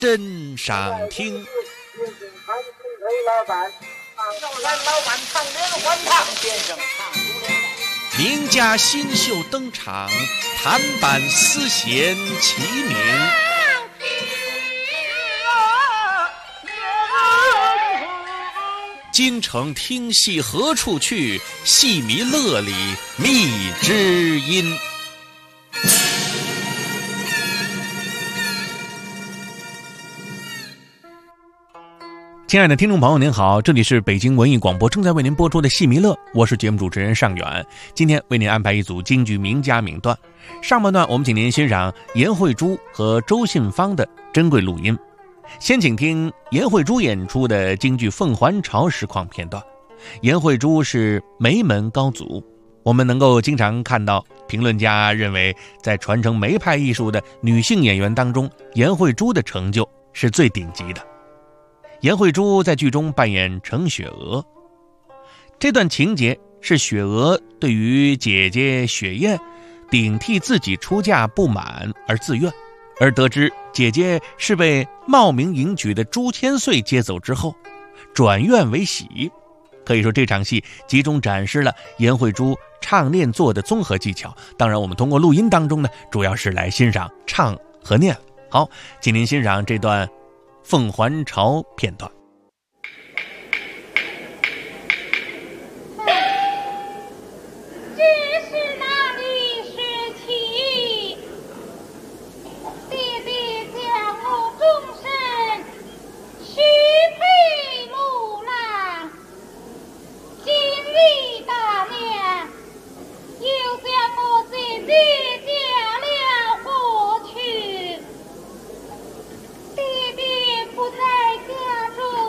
真上听。名家新秀登场，弹板丝弦齐鸣。京城听戏何处去？戏迷乐里觅知音。亲爱的听众朋友您好，这里是北京文艺广播正在为您播出的戏迷乐，我是节目主持人尚远。今天为您安排一组京剧名家名段，上半段我们请您欣赏颜慧珠和周信芳的珍贵录音。先请听颜慧珠演出的京剧《凤还巢》实况片段。颜慧珠是梅门高祖，我们能够经常看到评论家认为，在传承梅派艺术的女性演员当中，颜慧珠的成就是最顶级的。颜慧珠在剧中扮演程雪娥，这段情节是雪娥对于姐姐雪雁顶替自己出嫁不满而自愿，而得知姐姐是被冒名迎娶的朱千岁接走之后，转怨为喜。可以说这场戏集中展示了颜慧珠唱念做的综合技巧。当然我们通过录音当中呢，主要是来欣赏唱和念。好，请您欣赏这段凤还巢片段。 不在家中。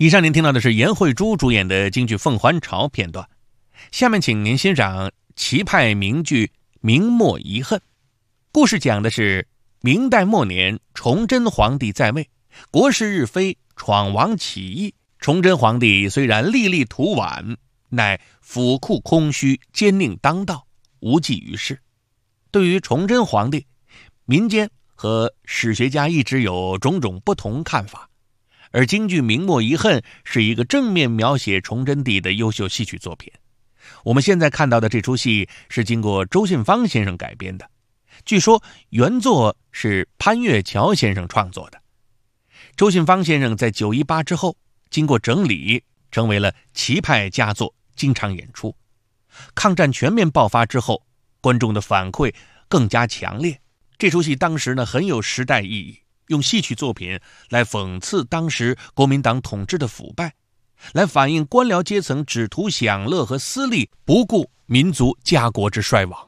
以上您听到的是颜慧珠主演的京剧《凤还巢》片段，下面请您欣赏齐派名剧《明末遗恨》。故事讲的是明代末年，崇祯皇帝在位，国事日非，闯王起义。崇祯皇帝虽然历历图晚，乃府库空虚，奸佞当道，无济于事。对于崇祯皇帝，民间和史学家一直有种种不同看法，而京剧《明末遗恨》是一个正面描写崇祯帝的优秀戏曲作品。我们现在看到的这出戏是经过周信芳先生改编的，据说原作是潘岳桥先生创作的。周信芳先生在918之后经过整理，成为了齐派佳作，经常演出。抗战全面爆发之后，观众的反馈更加强烈。这出戏当时很有时代意义，用戏曲作品来讽刺当时国民党统治的腐败，来反映官僚阶层只图享乐和私利，不顾民族家国之衰亡。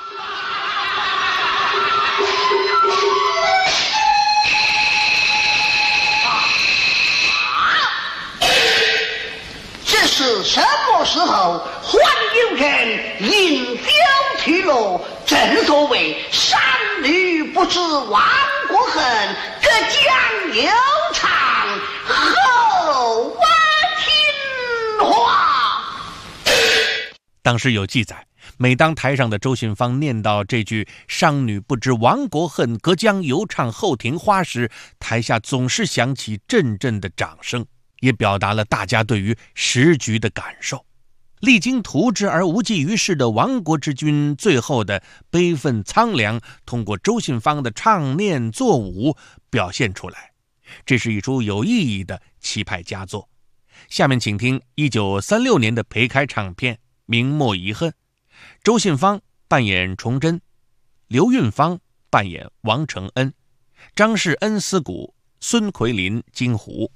这是什么时候还有人饮酒去乐？正所谓商女不知亡国恨，隔江犹唱后我听话。 当时有记载，每当台上的周信芳念到这句商女不知亡国恨，隔江犹唱后庭花时，台下总是响起阵阵的掌声，也表达了大家对于时局的感受。历经图之而无济于事的亡国之君，最后的悲愤苍凉，通过周信芳的唱念作舞表现出来。这是一出有意义的齐派佳作。下面请听1936年的裴开唱片《明末遗恨》，周信芳扮演崇祯，刘运芳扮演王承恩，张世恩司鼓，孙奎林京胡。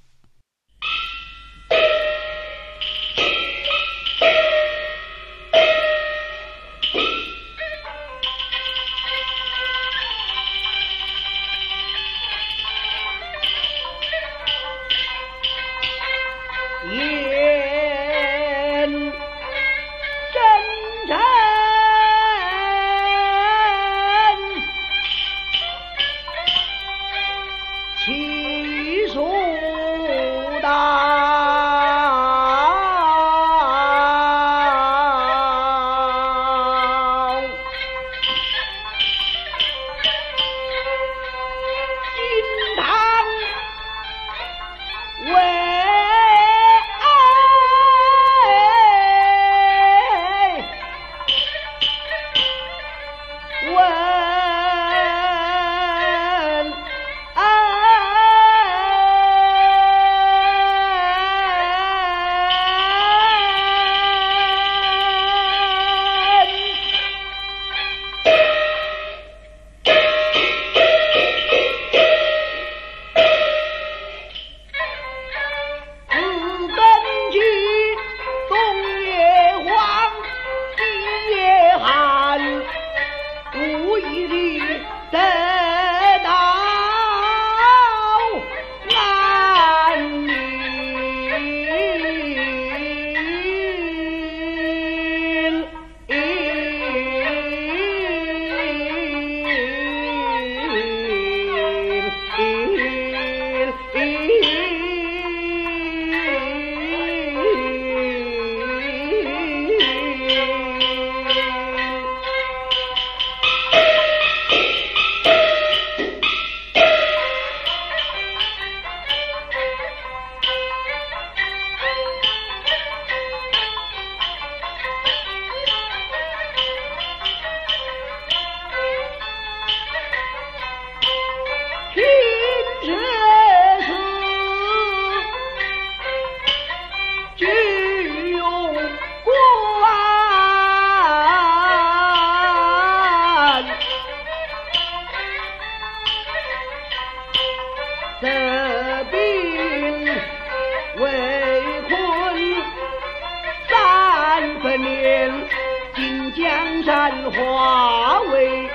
化为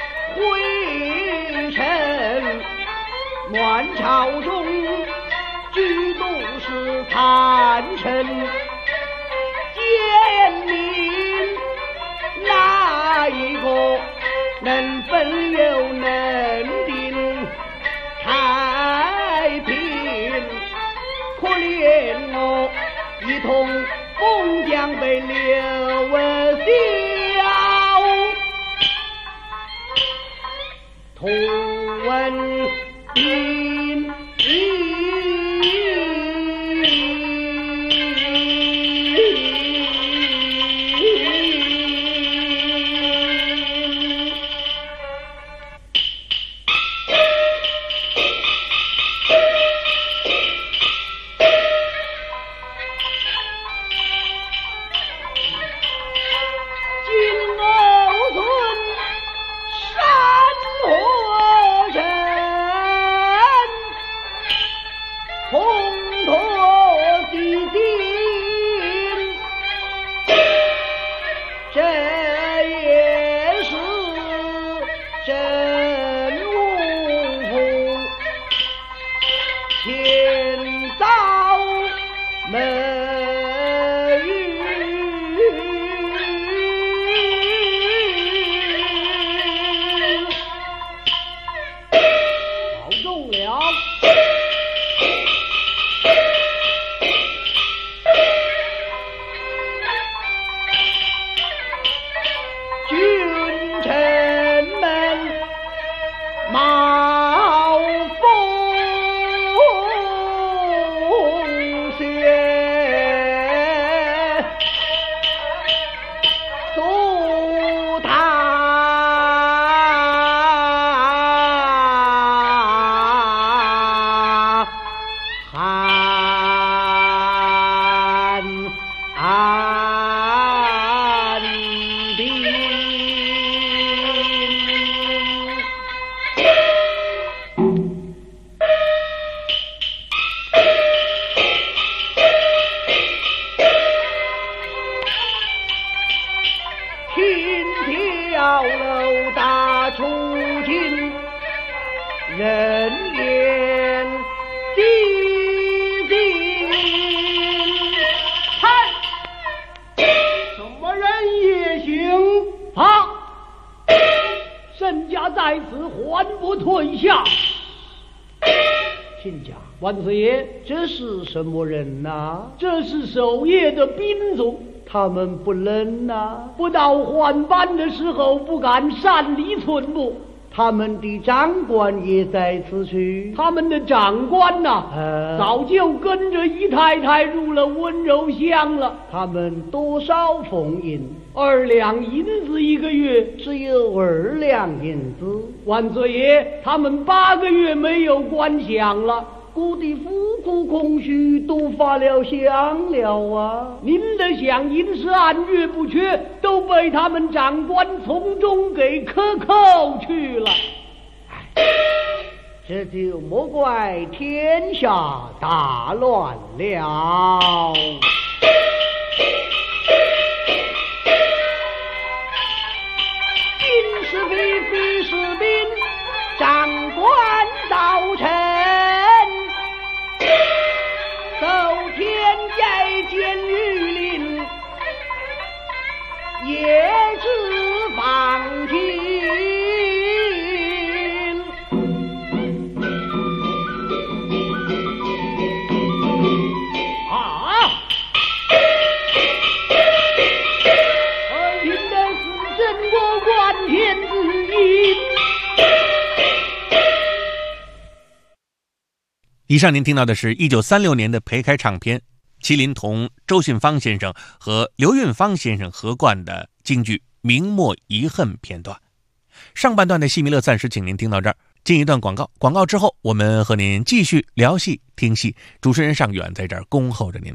灰尘，乱朝中居都是万乘奸民，哪一个能分忧能定太平？可怜我一同封疆被刘文霄，同闻兵人言地定。 嗨，什么人也行？ 好， 沈家在此，还不退下？ 亲家， 万岁爷， 这是什么人呐？ 这是守夜的兵卒， 他们不冷呐？ 不到换班的时候，不敢擅离寸步。 他们的长官也在此区。 他们的长官呐，早就跟着姨太太入了温柔乡了。 他们多少俸银 ？2两银子一个月。 只有2两银子。 万岁爷，他们8个月没有官饷了。 我的府库空虚，都发了饷了啊！ 您的饷银是按月不缺，都被他们长官从中给克扣去了。 这就莫怪天下大乱了。今是非，非是兵，长官造成。走天在监狱令，也知放听。 耳听的是镇国关天之音。 以上您听到的是1936年的裴开唱片，麒麟同周信芳先生和刘运芳先生合贯的京剧《明末遗恨》片段。上半段的戏迷乐暂时请您听到这儿，进一段广告，广告之后我们和您继续聊戏听戏，主持人尚远在这儿恭候着您。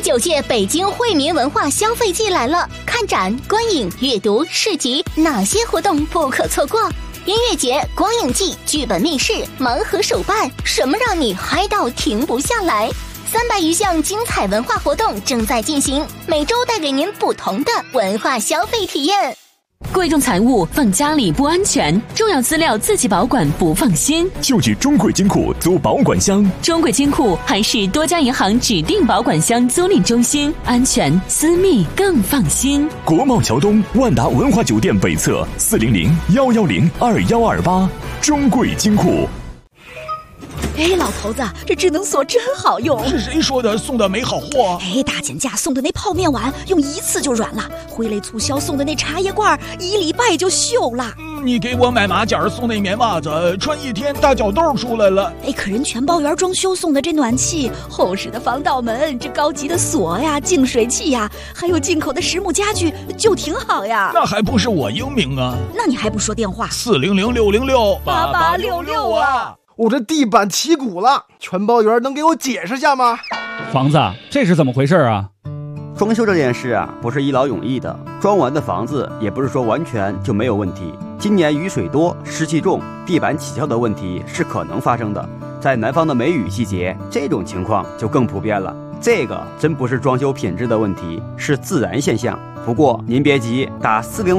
第9届北京惠民文化消费季来了，看展、观影、阅读、市集，哪些活动不可错过？音乐节、光影季、剧本密室、盲盒手办，什么让你嗨到停不下来？300余项精彩文化活动正在进行，每周带给您不同的文化消费体验。 贵重财物放家里不安全，重要资料自己保管不放心， 就去中贵金库租保管箱。 中贵金库还是多家银行指定保管箱租赁中心，安全私密更放心。 国贸桥东万达文华酒店北侧400-110-2128，中贵金库。 哎，老头子，这智能锁真好用。 是谁说的送的没好货？ 哎，大减价送的那泡面碗用1次就软了，挥泪促销送的那茶叶罐1礼拜就锈了。 你给我买马甲送那棉袜子，穿1天大脚痘出来了。 哎，可人全包园装修送的这暖气、厚实的防盗门、这高级的锁呀、净水器呀，还有进口的实木家具，就挺好呀。 那还不是我英明啊？ 那你还不说电话 ？400-606-8866啊！ 我这地板起鼓了，全包员能给我解释下吗？ 房子，这是怎么回事啊？ 装修这件事啊，不是一劳永逸的，装完的房子也不是说完全就没有问题。今年雨水多，湿气重，地板起翘的问题是可能发生的。在南方的梅雨季节，这种情况就更普遍了。这个真不是装修品质的问题，是自然现象。不过您别急，打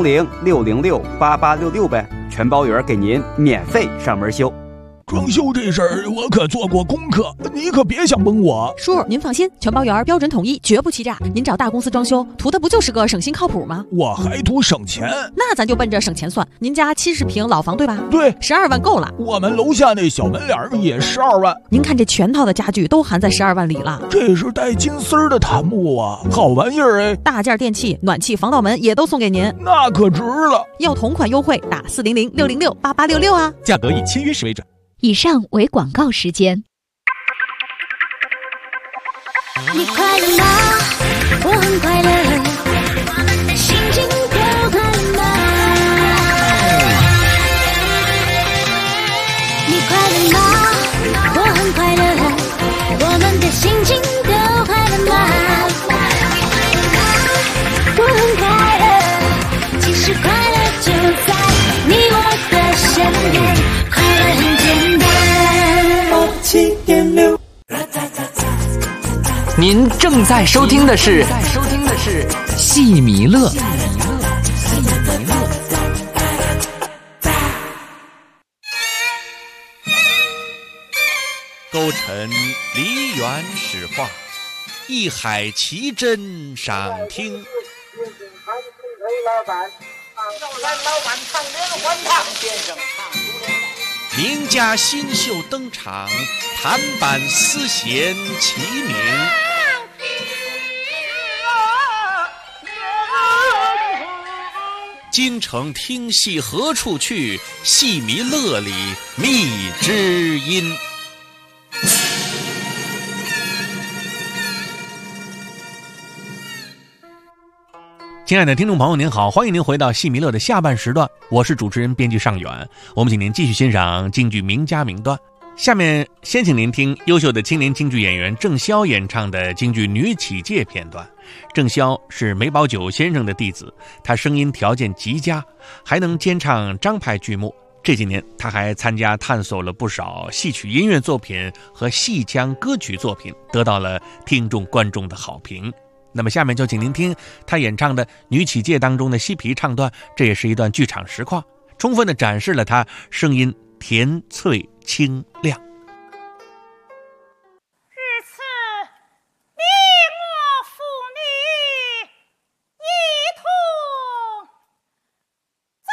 400-606-8866呗，全包员给您免费上门修。 装修这事儿我可做过功课，你可别想蒙我。 叔，您放心，全包员标准统一，绝不欺诈。您找大公司装修，图的不就是个省心靠谱吗？ 我还图省钱。 那咱就奔着省钱算。您家70平老房对吧？ 对 ，12万够了。 我们楼下那小门脸也12万。 您看这全套的家具都含在12万里了。 这是带金丝儿的檀木啊，好玩意儿哎！ 大件电器、暖气、防盗门也都送给您， 那可值了。 要同款优惠，打400-606-8866啊， 价格以签约时为准。 以上为广告时间。 你快乐吗？我很快乐，我们的心情都快乐吗？你快乐吗？我很快乐，我们的心情都快乐吗？我很快乐，其实快乐就在你我的身边，快乐很简单。7.6。 您正在收听的是戏迷乐。 勾陈梨园史话，一海奇珍赏听。名家新秀登场，弹板丝弦齐鸣。京城听戏何处去？戏迷乐里觅知音。亲爱的听众朋友您好，欢迎您回到戏迷乐的下半时段，我是主持人编剧尚远。我们请您继续欣赏京剧名家名段。下面先请您听优秀的青年京剧演员郑潇演唱的京剧女起介片段。郑潇是梅葆玖先生的弟子，他声音条件极佳，还能兼唱张派剧目。这几年他还参加探索了不少戏曲音乐作品和戏腔歌曲作品，得到了听众观众的好评。那么下面就请您听他演唱的女起介当中的西皮唱段，这也是一段剧场实况，充分地展示了他声音甜脆清亮。 日次你我父女一同走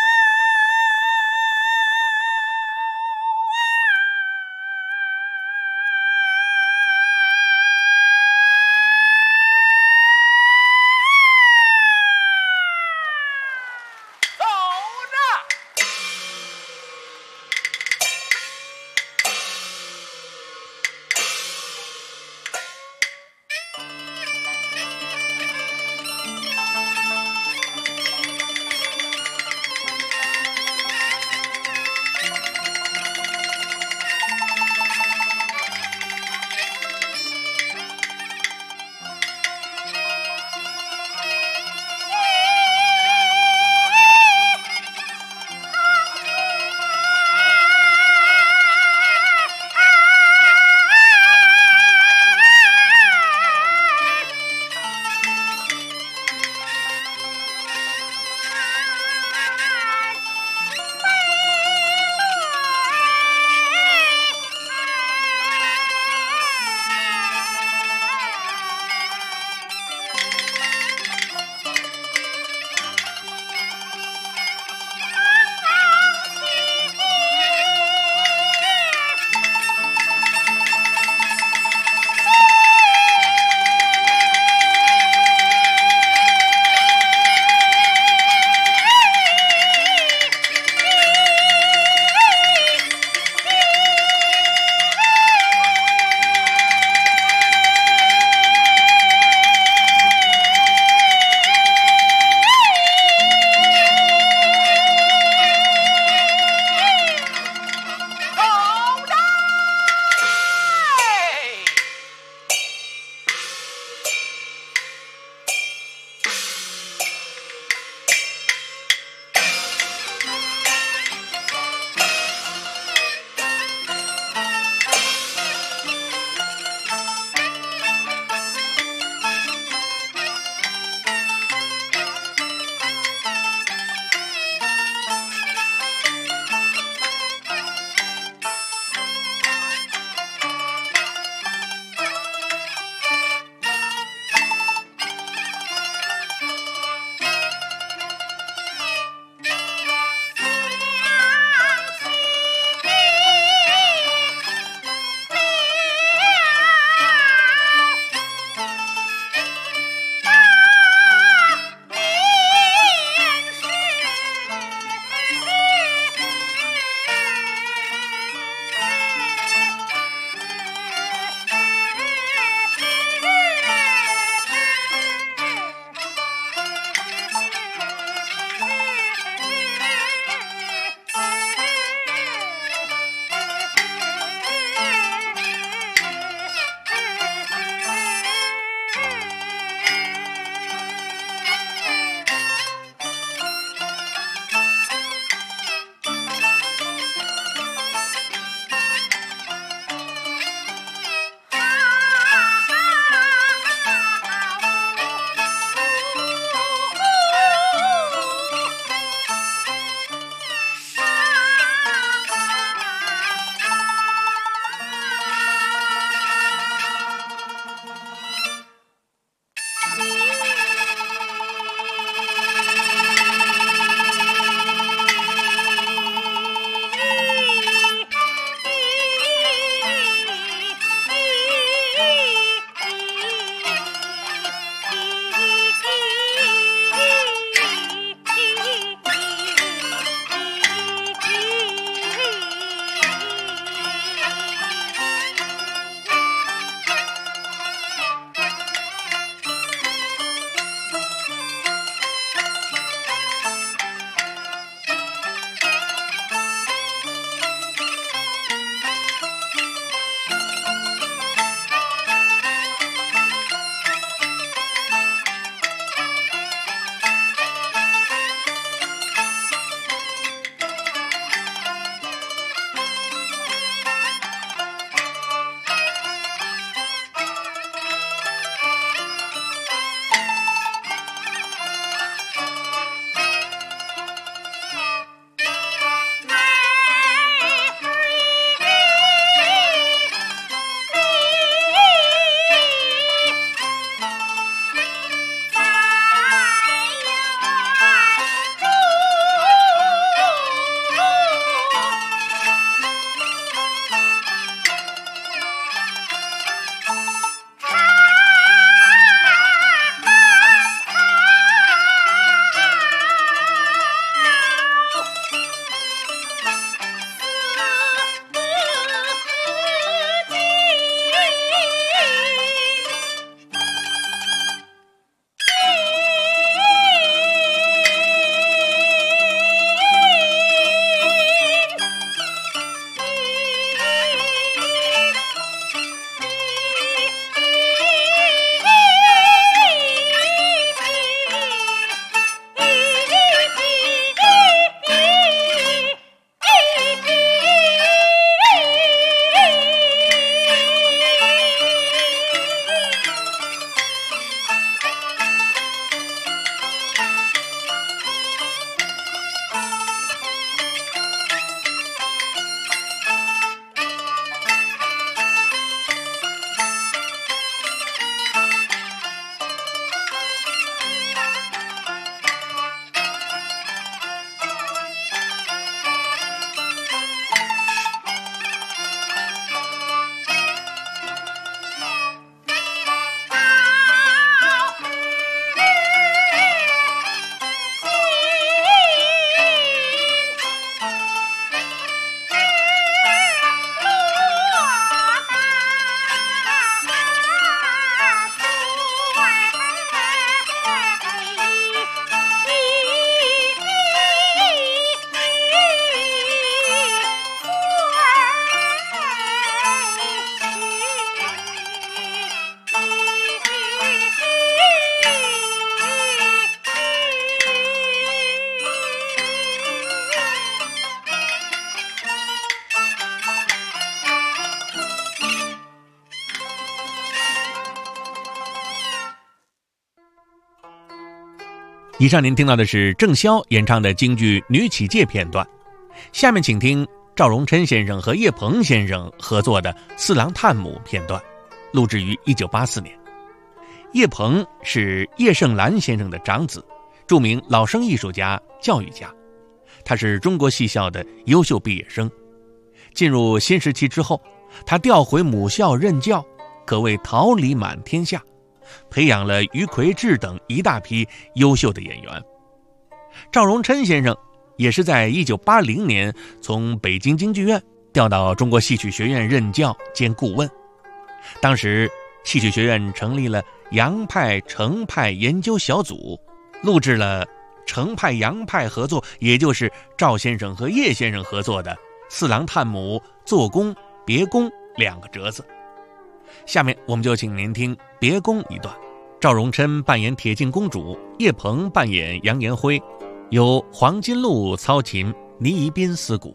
以上您听到的是郑潇演唱的京剧《女起解》片段，下面请听赵荣琛先生和叶鹏先生合作的《四郎探母》片段，录制于1984年。叶鹏是叶盛兰先生的长子，著名老生艺术家、教育家，他是中国戏校的优秀毕业生。进入新时期之后，他调回母校任教，可谓桃李满天下，培养了于魁智等一大批优秀的演员。赵荣琛先生也是在1980年从北京京剧院调到中国戏曲学院任教兼顾问。当时戏曲学院成立了杨派、程派研究小组，录制了程派、杨派合作，也就是赵先生和叶先生合作的《四郎探母》做工、别工两个折子。下面我们就请您听别工一段，赵荣琛扮演铁镜公主，叶鹏扮演杨延辉，由黄金路操琴，倪宜宾司鼓。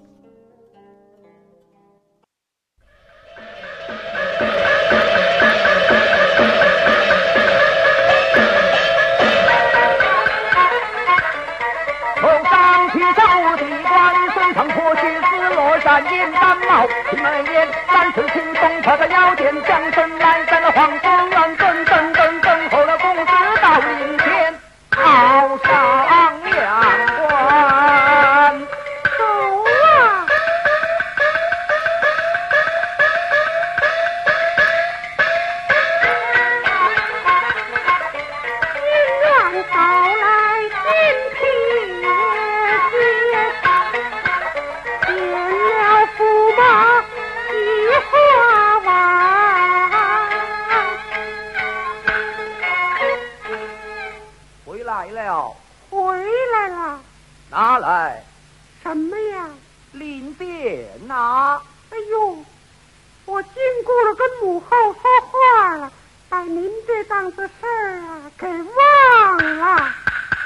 山阴三茂，秦门燕，三尺青松，他的腰间将身来在了黄河岸，噔噔噔噔候了公子到林前，好上两关。 走啊！金銮到来，金皮也驸马喜花碗， 回来了， 回来了。 拿来什么呀？ 领匾呐！ 哎呦，我经过了跟母后说话了，把您这档子事儿啊给忘了。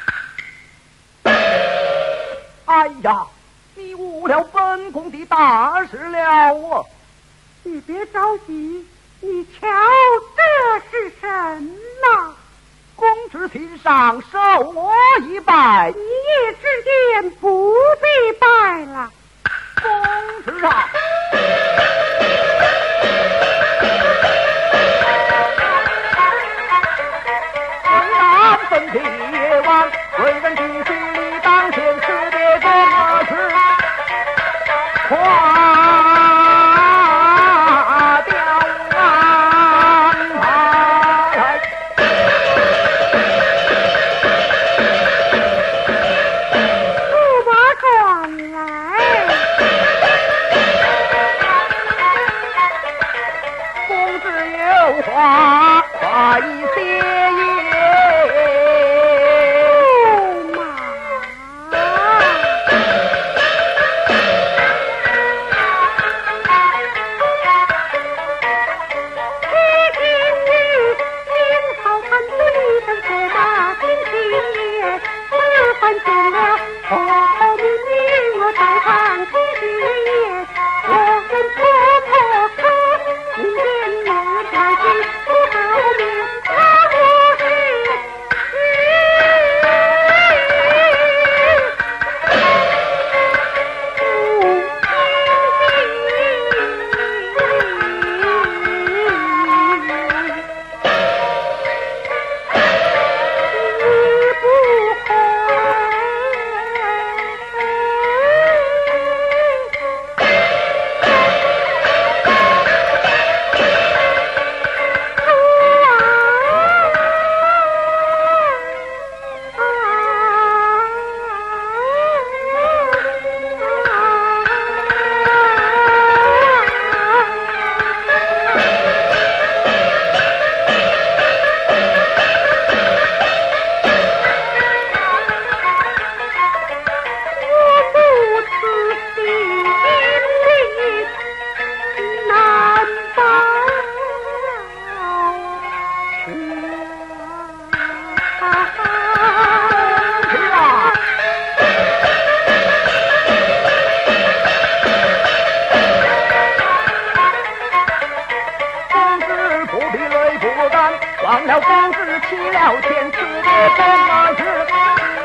哎呀！你误了本宫的大事了啊！ 你别着急，你瞧这是什么？ 公之心上，受我一拜。 一夜之间不必拜了。 公之上。虽然分地夜晚，为人必须理当前识别公事。花雕安排， 驸马转来， 公子有话快些言。忘了公子起了天，死别公儿时，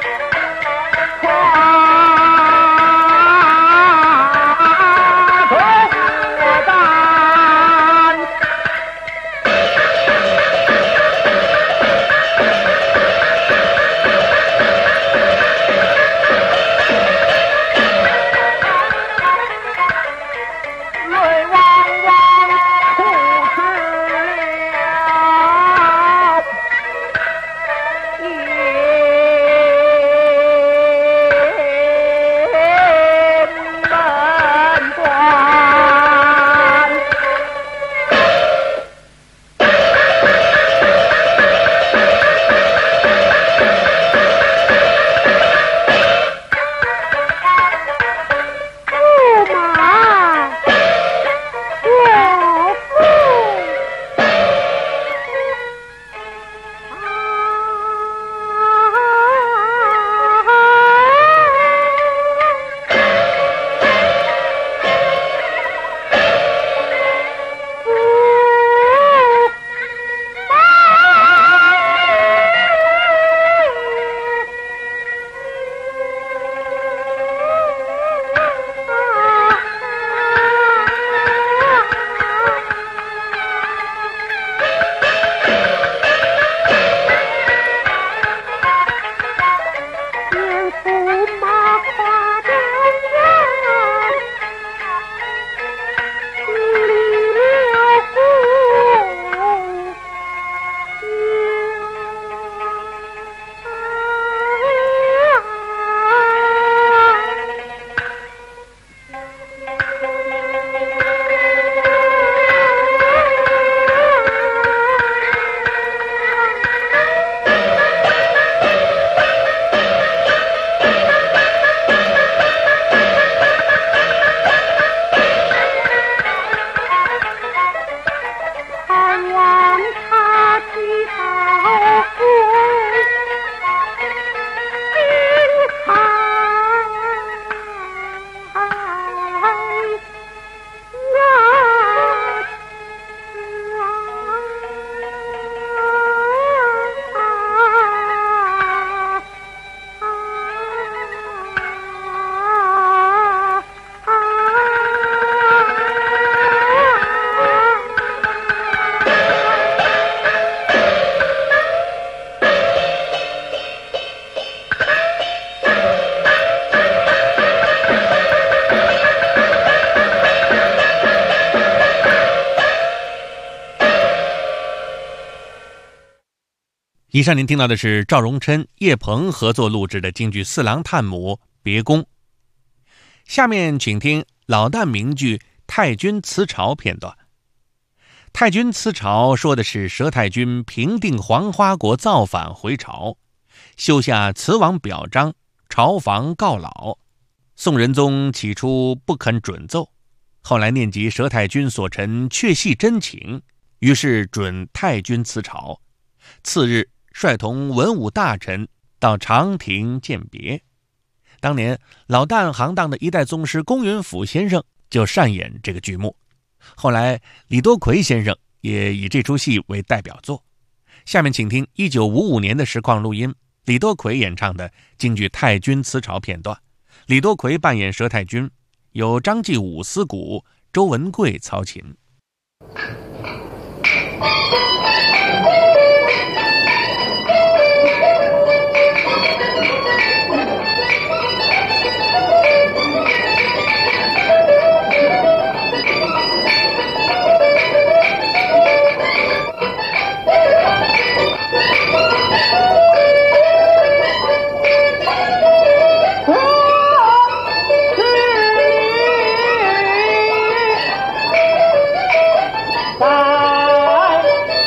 以上您听到的是赵荣琛、叶鹏合作录制的京剧《四郎探母》别宫。下面请听老旦名剧《太君辞朝》片段。太君辞朝说的是佘太君平定黄花国造反回朝，修下辞王表彰，朝房告老。宋仁宗起初不肯准奏，后来念及佘太君所陈确系真情，于是准太君辞朝。次日率同文武大臣到长亭饯别。当年老旦行当的一代宗师龚云甫先生就擅演这个剧目，后来李多奎先生也以这出戏为代表作。下面请听1955年的实况录音，李多奎演唱的京剧《太君辞朝》片段。李多奎扮演佘太君，由张继武司鼓，周文贵操琴。 在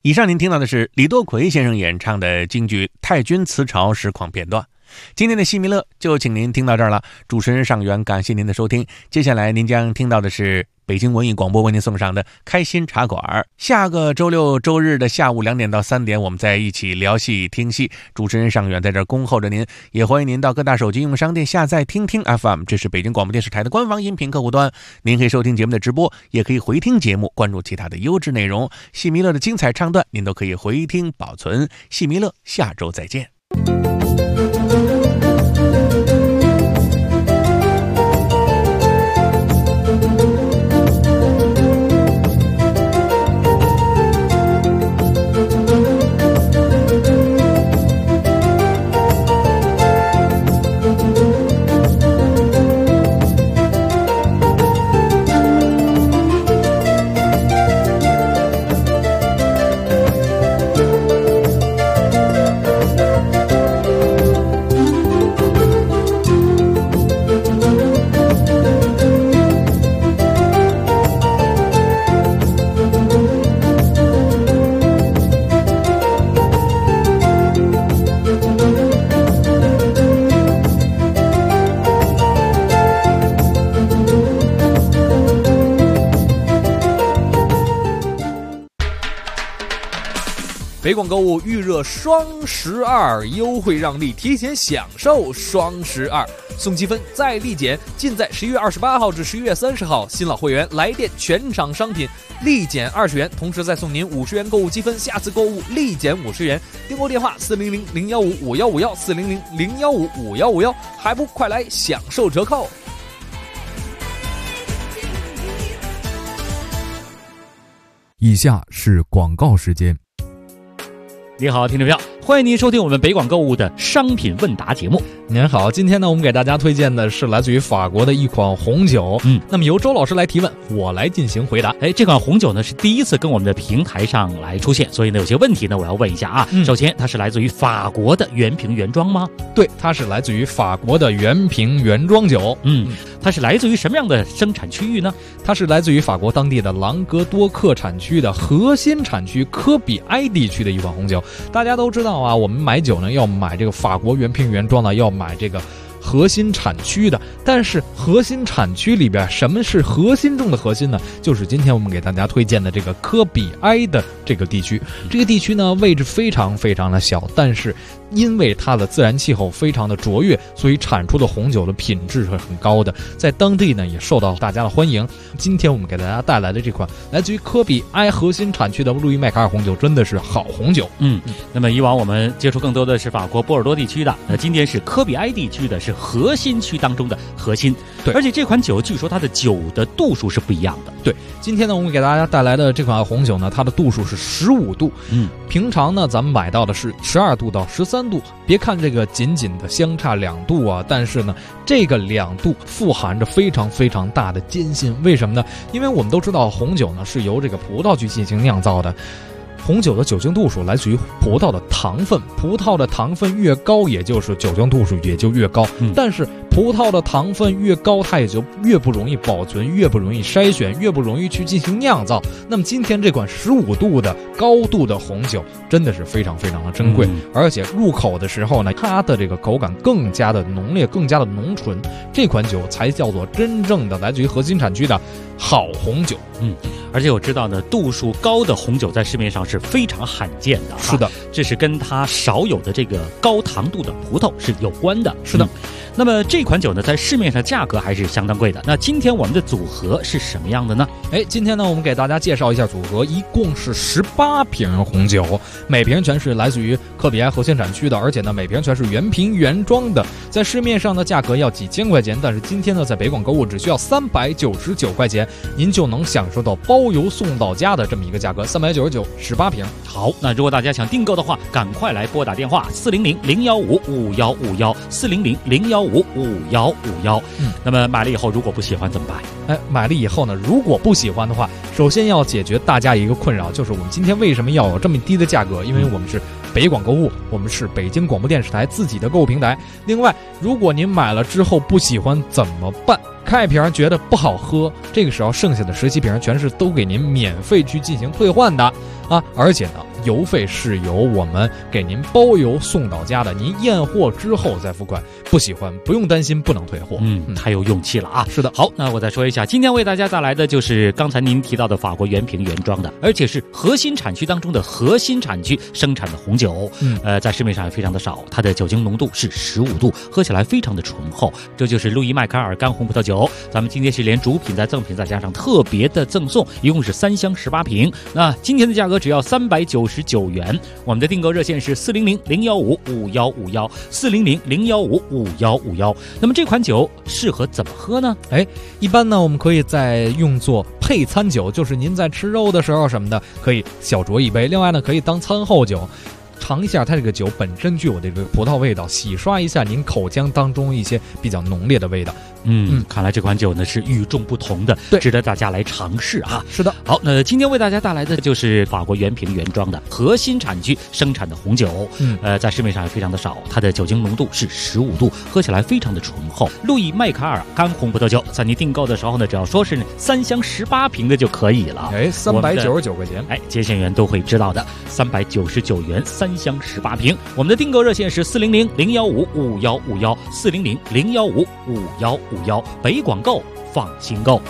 以上您听到的是李多奎先生演唱的京剧《太君辞朝》实况片段。今天的戏迷乐就请您听到这儿了，主持人尚元感谢您的收听。接下来您将听到的是北京文艺广播为您送上的开心茶馆。下个周六周日的下午2点到3点，我们在一起聊戏听戏。主持人尚元在这儿恭候着您，也欢迎您到各大手机应用商店下载听听 FM， 这是北京广播电视台的官方音频客户端。您可以收听节目的直播，也可以回听节目，关注其他的优质内容。戏迷乐的精彩唱段您都可以回听保存。戏迷乐下周再见。 北广购物预热双12优惠让利，提前享受双12送积分再立减，尽在11月28号至11月30号。新老会员来电全场商品立减20元，同时再送您50元购物积分，下次购物立减50元。订购电话400-015-5151，400-015-5151，还不快来享受折扣！ 以下是广告时间。 你好，听众朋友，欢迎您收听我们北广购物的商品问答节目。 您好，今天呢，我们给大家推荐的是来自于法国的一款红酒。那么由周老师来提问，我来进行回答。 这款红酒呢是第一次跟我们的平台上来出现，所以呢有些问题呢我要问一下啊。首先，它是来自于法国的原瓶原装吗？ 对，它是来自于法国的原瓶原装酒。 它是来自于什么样的生产区域呢？ 它是来自于法国当地的朗格多克产区的核心产区科比埃地区的一款红酒。大家都知道啊，我们买酒呢要买这个法国原瓶原装的，要买这个核心产区的。但是核心产区里边，什么是核心中的核心呢？就是今天我们给大家推荐的这个科比埃的这个地区。这个地区呢位置非常非常的小，但是因为它的自然气候非常的卓越，所以产出的红酒的品质是很高的，在当地呢也受到大家的欢迎。今天我们给大家带来的这款来自于科比埃核心产区的路易麦卡尔红酒，真的是好红酒。 那么以往我们接触更多的是法国波尔多地区的，今天是科比埃地区的，是核心区当中的核心。 对， 而且这款酒据说它的酒的度数是不一样的。 对，今天呢我们给大家带来的这款红酒呢，它的度数是15度。平常呢咱们买到的是12度到13度。别看这个仅仅的相差2度啊，但是呢这个2度富含着非常非常大的艰辛。为什么呢？因为我们都知道红酒呢是由这个葡萄去进行酿造的，红酒的酒精度数来自于葡萄的糖分，葡萄的糖分越高，也就是酒精度数也就越高。但是葡萄的糖分越高，它也就越不容易保存，越不容易筛选，越不容易去进行酿造。那么今天这款15度的高度的红酒真的是非常非常的珍贵，而且入口的时候呢，它的这个口感更加的浓烈，更加的浓醇。这款酒才叫做真正的来自于核心产区的好红酒。 而且我知道呢，度数高的红酒在市面上是非常罕见的。 是的， 这是跟它少有的这个高糖度的葡萄是有关的。 是的。 那么这款酒呢，在市面上价格还是相当贵的。那今天我们的组合是什么样的呢？ 今天呢，我们给大家介绍一下组合，一共是18瓶红酒，每瓶全是来自于科比埃核心产区的，而且呢，每瓶全是原瓶原装的。在市面上的价格要几千块钱，但是今天呢，在北广购物只需要399块钱，您就能享受到包邮送到家的这么一个价格，399 18瓶。 好，那如果大家想订购的话，赶快来拨打电话400-015-5151，400-015-5151。那么买了以后如果不喜欢怎么办？ 买了以后呢，如果不喜欢的话，首先要解决大家一个困扰，就是我们今天为什么要有这么低的价格？因为我们是北广购物，我们是北京广播电视台自己的购物平台。另外，如果您买了之后不喜欢怎么办？开瓶觉得不好喝，这个时候剩下的17瓶全是都给您免费去进行退换的啊！而且呢， 邮费是由我们给您包邮送到家的，您验货之后再付款。不喜欢不用担心，不能退货。 太有勇气了啊！ 是的。 好，那我再说一下，今天为大家带来的就是刚才您提到的法国原瓶原装的，而且是核心产区当中的核心产区生产的红酒。在市面上也非常的少，它的酒精浓度是15度，喝起来非常的醇厚。这就是路易麦卡尔干红葡萄酒，咱们今天是连主品再赠品再加上特别的赠送，一共是3箱18瓶。那今天的价格只要399元，我们的订购热线是400-015-5151，400-015-5151。那么这款酒适合怎么喝呢？ 一般呢我们可以再用作配餐酒，就是您在吃肉的时候什么的可以小酌一杯。另外呢可以当餐后酒，尝一下它这个酒本身具有的这个葡萄味道，洗刷一下您口腔当中一些比较浓烈的味道。 看来这款酒呢是与众不同的，值得大家来尝试啊。 是的。 好，那今天为大家带来的就是法国原瓶原装的核心产区生产的红酒。在市面上也非常的少，它的酒精浓度是15度，喝起来非常的醇厚。路易麦卡尔干红葡萄酒，在你订购的时候呢，只要说是3箱18瓶的就可以了。 399块钱。 接线员都会知道的，399元3箱18瓶。我们的订购热线是400-015-5151，400-015-5151。北广购，放心购。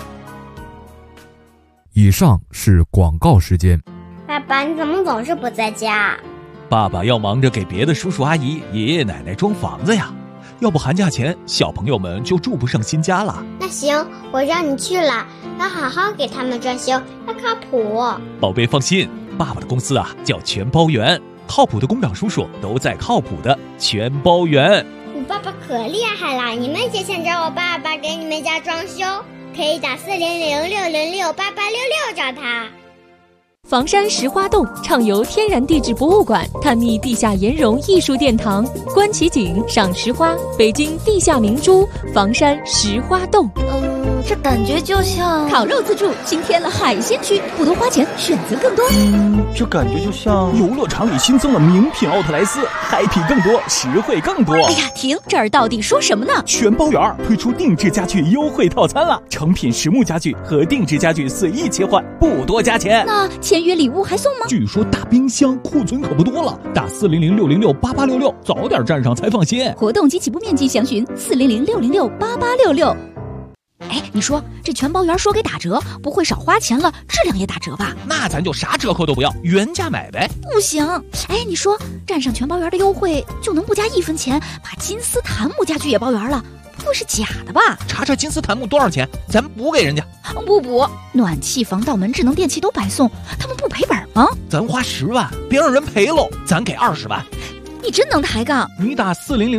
以上是广告时间。 爸爸，你怎么总是不在家？ 爸爸要忙着给别的叔叔阿姨、爷爷奶奶装房子呀，要不寒假前小朋友们就住不上新家了。 那行，我让你去了，要好好给他们装修，要靠谱。 宝贝放心，爸爸的公司叫全包园，靠谱的工长叔叔都在靠谱的全包园。 你爸爸可厉害了，你们也想找我爸爸给你们家装修，可以打400-606-8866找他。 房山石花洞畅游天然地质博物馆，探秘地下岩溶艺术殿堂，观奇景，赏石花，北京地下明珠房山石花洞。 这感觉就像烤肉自助新添了海鲜区，不多花钱，选择更多。 这感觉就像游乐场里新增了名品奥特莱斯， happy 更多，实惠更多。 哎呀，停！这儿到底说什么呢？ 全包园推出定制家具优惠套餐了，成品实木家具和定制家具随意切换，不多加钱。 那签约礼物还送吗？ 据说大冰箱库存可不多了，打400-606-8866，早点站上才放心。 活动及起步面积详询400-606-8866。你说这全包园说给打折，不会少花钱了，质量也打折吧？ 那咱就啥折扣都不要，原价买呗。 不行，你说站上全包园的优惠就能不加1分钱，把金丝檀木家具也包圆了，不会是假的吧？ 查查金丝檀木多少钱，咱补给人家。 不补，暖气、防盗门、智能电器都白送，他们不赔本吗？ 咱花10万，别让人赔喽，咱给20万。 你真能抬杠！ 你打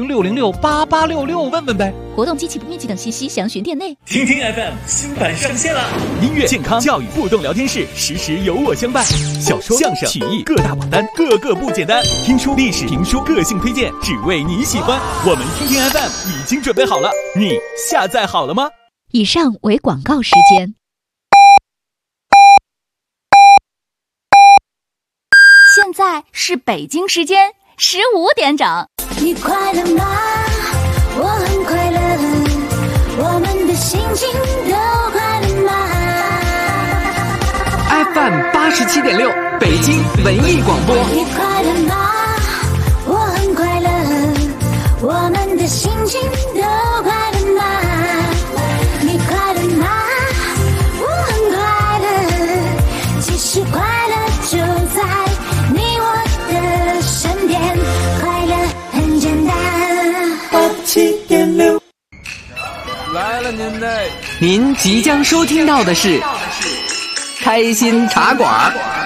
400-606-8866问问呗。 活动及起步面积等信息详询店内。 听听 FM 新版上线了，音乐、健康、教育、互动聊天室，时时有我相伴。小说、相声、曲艺各大榜单，个个不简单。听书、历史、评书，个性推荐，只为你喜欢。我们听听 FM 已经准备好了，你下载好了吗？ 以上为广告时间。 现在是北京时间15点整。 你快乐吗？我很快乐，我们的心情都快乐吗 ？FM 87.6，北京文艺广播。 你快乐吗？我很快乐，我们的心情都快乐吗？你快乐吗？我很快乐，其实快乐就在你我的身边，快乐很简单。87.6， 来了您的，您即将收听到的是开心茶馆。